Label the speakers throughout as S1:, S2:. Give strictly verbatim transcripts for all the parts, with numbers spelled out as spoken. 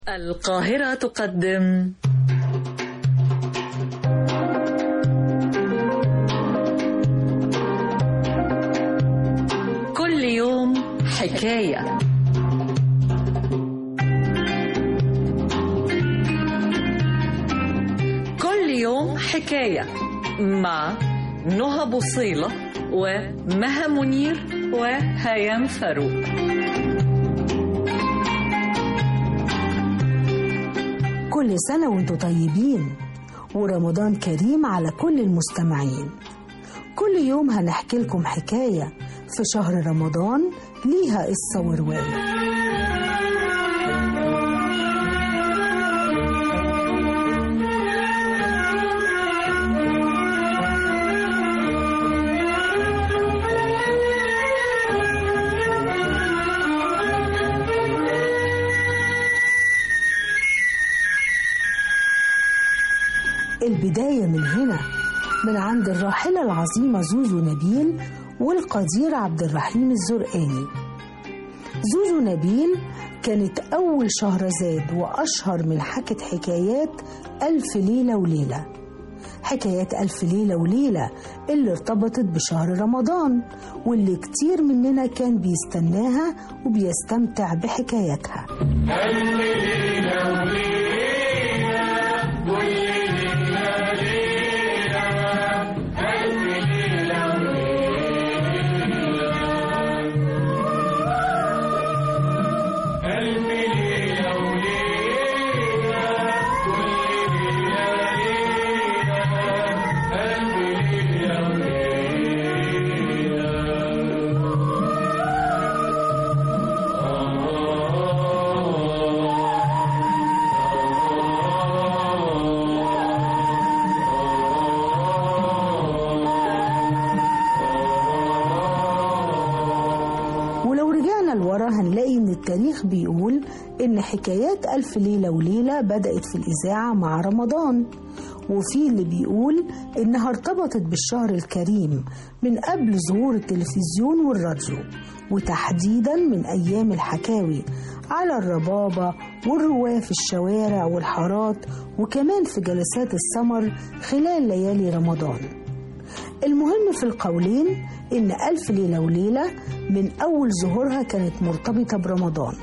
S1: القاهرة تقدم كل يوم حكاية. كل يوم حكاية مع نهى بوصيلة ومها منير وهيام فاروق.
S2: كل سنة وانتم طيبين ورمضان كريم على كل المستمعين. كل يوم هنحكي لكم حكاية في شهر رمضان ليها قصة ورواية. البداية من هنا، من عند الراحلة العظيمة زوزو نبيل والقدير عبد الرحيم الزرقاني. زوزو نبيل كانت أول شهرزاد وأشهر من حكت حكايات ألف ليلة وليلة. حكايات ألف ليلة وليلة اللي ارتبطت بشهر رمضان واللي كتير مننا كان بيستناها وبيستمتع بحكاياتها. ألف ليلة وليلة هنلاقي إن التاريخ بيقول إن حكايات ألف ليلة وليلة بدأت في الإذاعة مع رمضان، وفي اللي بيقول إنها ارتبطت بالشهر الكريم من قبل ظهور التلفزيون والراديو، وتحديدا من أيام الحكاوي على الربابة والرواة في الشوارع والحارات، وكمان في جلسات السمر خلال ليالي رمضان. المهم في القولين إن ألف ليلة وليلة من أول ظهورها كانت مرتبطة برمضان،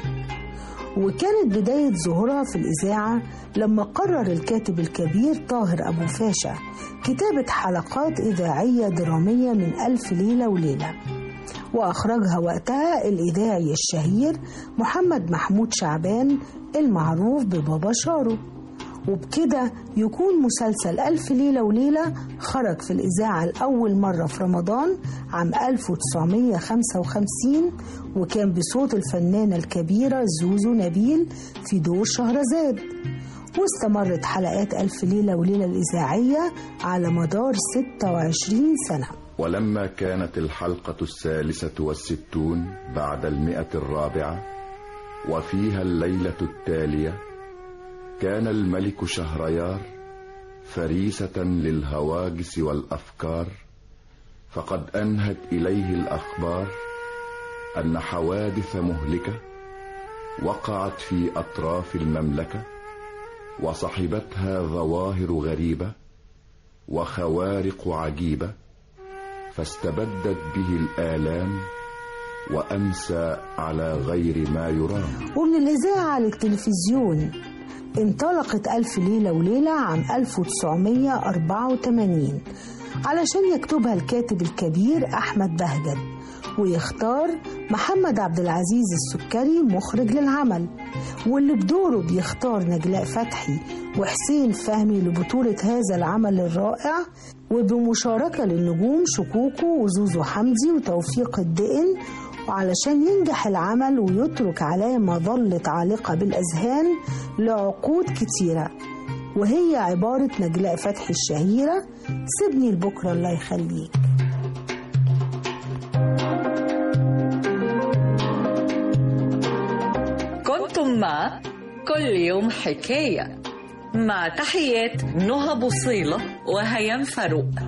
S2: وكانت بداية ظهورها في الإذاعة لما قرر الكاتب الكبير طاهر أبو فاشا كتابة حلقات إذاعية درامية من ألف ليلة وليلة، وأخرجها وقتها الإذاعي الشهير محمد محمود شعبان المعروف ببابا شارو. وبكده يكون مسلسل ألف ليلة وليلة خرج في الإذاعة لأول مرة في رمضان عام ألف وتسعمية وخمسة وخمسين، وكان بصوت الفنانة الكبيرة زوزو نبيل في دور شهرزاد. واستمرت حلقات ألف ليلة وليلة الإذاعية على مدار ستة وعشرين سنة.
S3: ولما كانت الحلقة الثالثة والستون بعد المئة الرابعة وفيها الليلة التالية، كان الملك شهريار فريسة للهواجس والأفكار، فقد أنهت إليه الأخبار أن حوادث مهلكة وقعت في أطراف المملكة، وصحبتها ظواهر غريبة وخوارق عجيبة، فاستبدت به الآلام وأمسى على غير ما يرام.
S2: ومن الإذاعة للتلفزيون انطلقت ألف ليلة وليلة عام ألف وتسعمية وأربعة وثمانين علشان يكتبها الكاتب الكبير أحمد بهجت، ويختار محمد عبد العزيز السكري مخرج للعمل، واللي بدوره بيختار نجلاء فتحي وحسين فهمي لبطولة هذا العمل الرائع، وبمشاركة للنجوم شكوكو وزوزو حمدي وتوفيق الدقن، وعلشان ينجح العمل ويترك علامة ظلت عالقة بالأذهان لعقود كتيرة، وهي عبارة نجلاء فتحي الشهيرة: سيبني لبكرة الله يخليك.
S1: كنتم مع كل يوم حكاية، مع تحيات نهى بوصيلة وهيام فاروق.